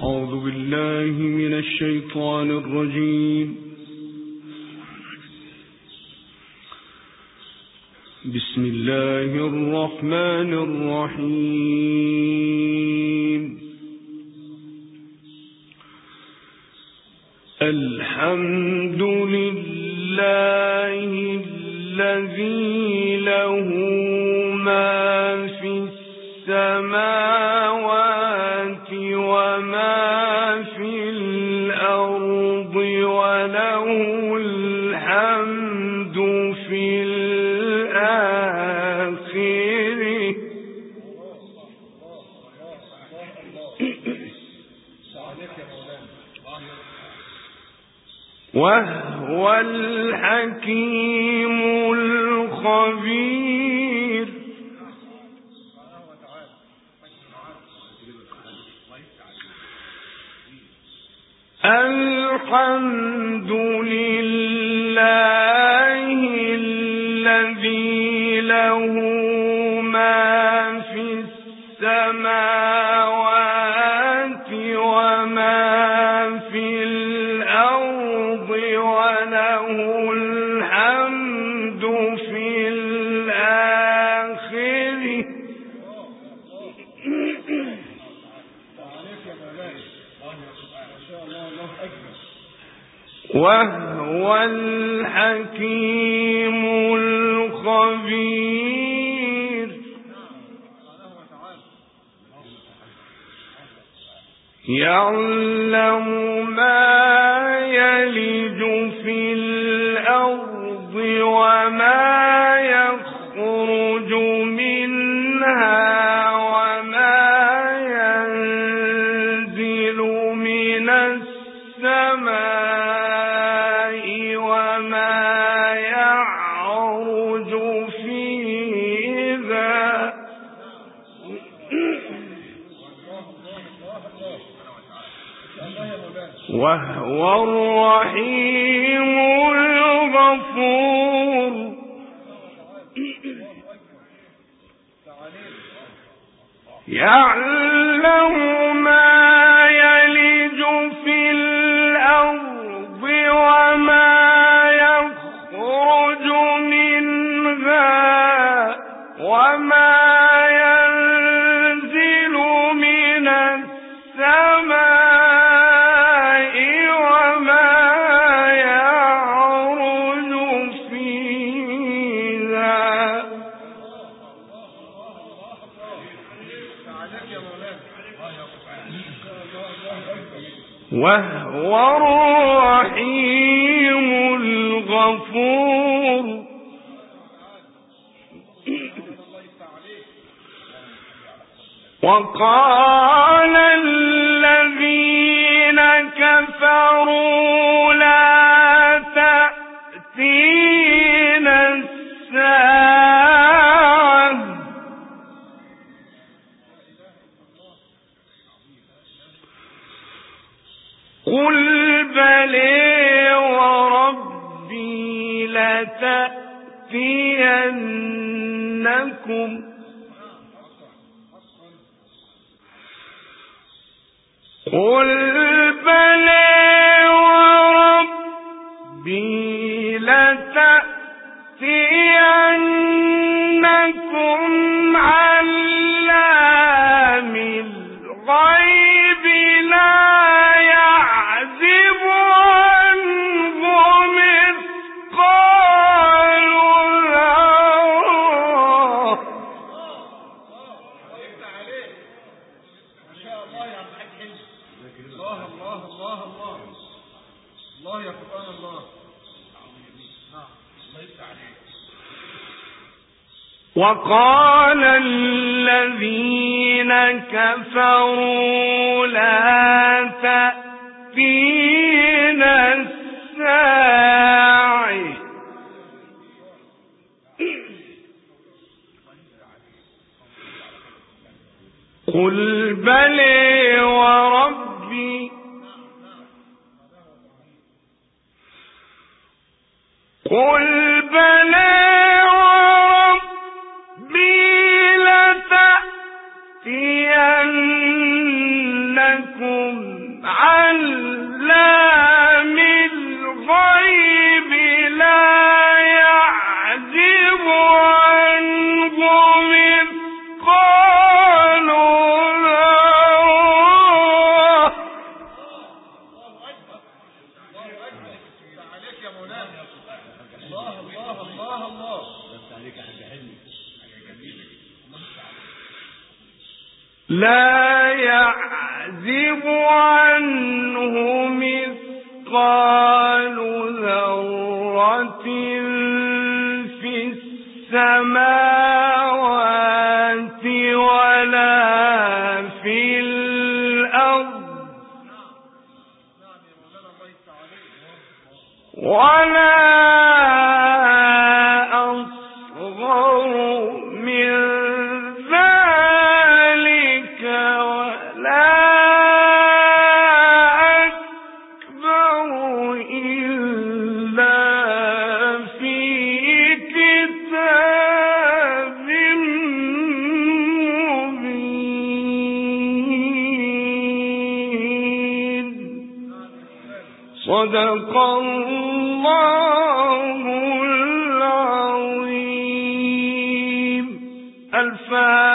أعوذ بالله من الشيطان الرجيم. بسم الله الرحمن الرحيم. الحمد لله الذي له ما في السماوات وما في الأرض وله الحمد في الآخرة وهو الحكيم الخبير. الحمد لله الذي له ما في السماوات وما في الأرض وله الحمد في الآخرة وهو الحكيم الخبير. يعلم ما يلج في الأرض وما يخرج منها وما ينزل من السماء وما يعرج فيها وهو الرحيم الغفور. يعلم ما يلج في الأرض وما يخرج منها وما ينزل من السماء وما يعرج فيها وهو الرحيم الغفور. وقال الذين كفروا لا تأتينا الساعة قل بلى وربي لتأتينكم قل بلى وربي لتأتينكم علام الغيب لا يعزب عنه مثقال ذرة وقال الذين كفروا لا تأتينا الساعة قل بلى وربي قل بلى وربي لتأتينكم علام الغيب لا يعزب عنه مثقال لا يعزب عنه مثقال ذرة في السماوات ولا في الأرض ولا أصغر من ذلك ولا أكبر إلا في كتاب مبين. صدق الله العظيم. الفاتحة.